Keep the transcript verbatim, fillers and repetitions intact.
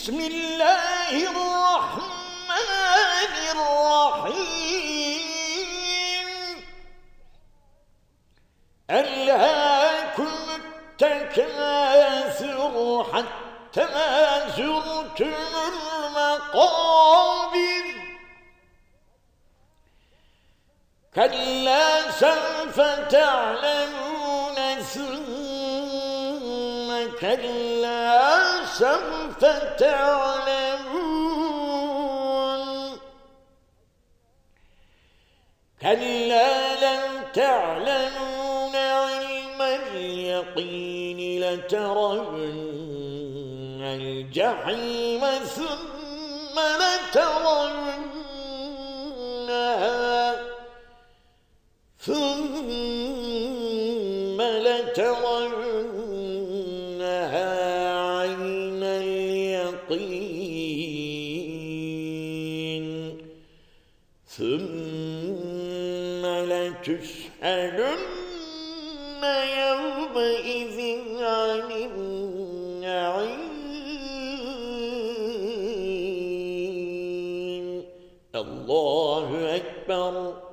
بسم الله الرحمن الرحيم ألهاكم التكاثر حتى زرتم المقابر كلا سوف تعلمون ثم كلا سوف تعلمون كلا لو تعلمون علم اليقين لترون الجحيم ثم لترونها ثم لترونها عين اليقين ثم لتسألن يومئذ عن النعيم. الله أكبر.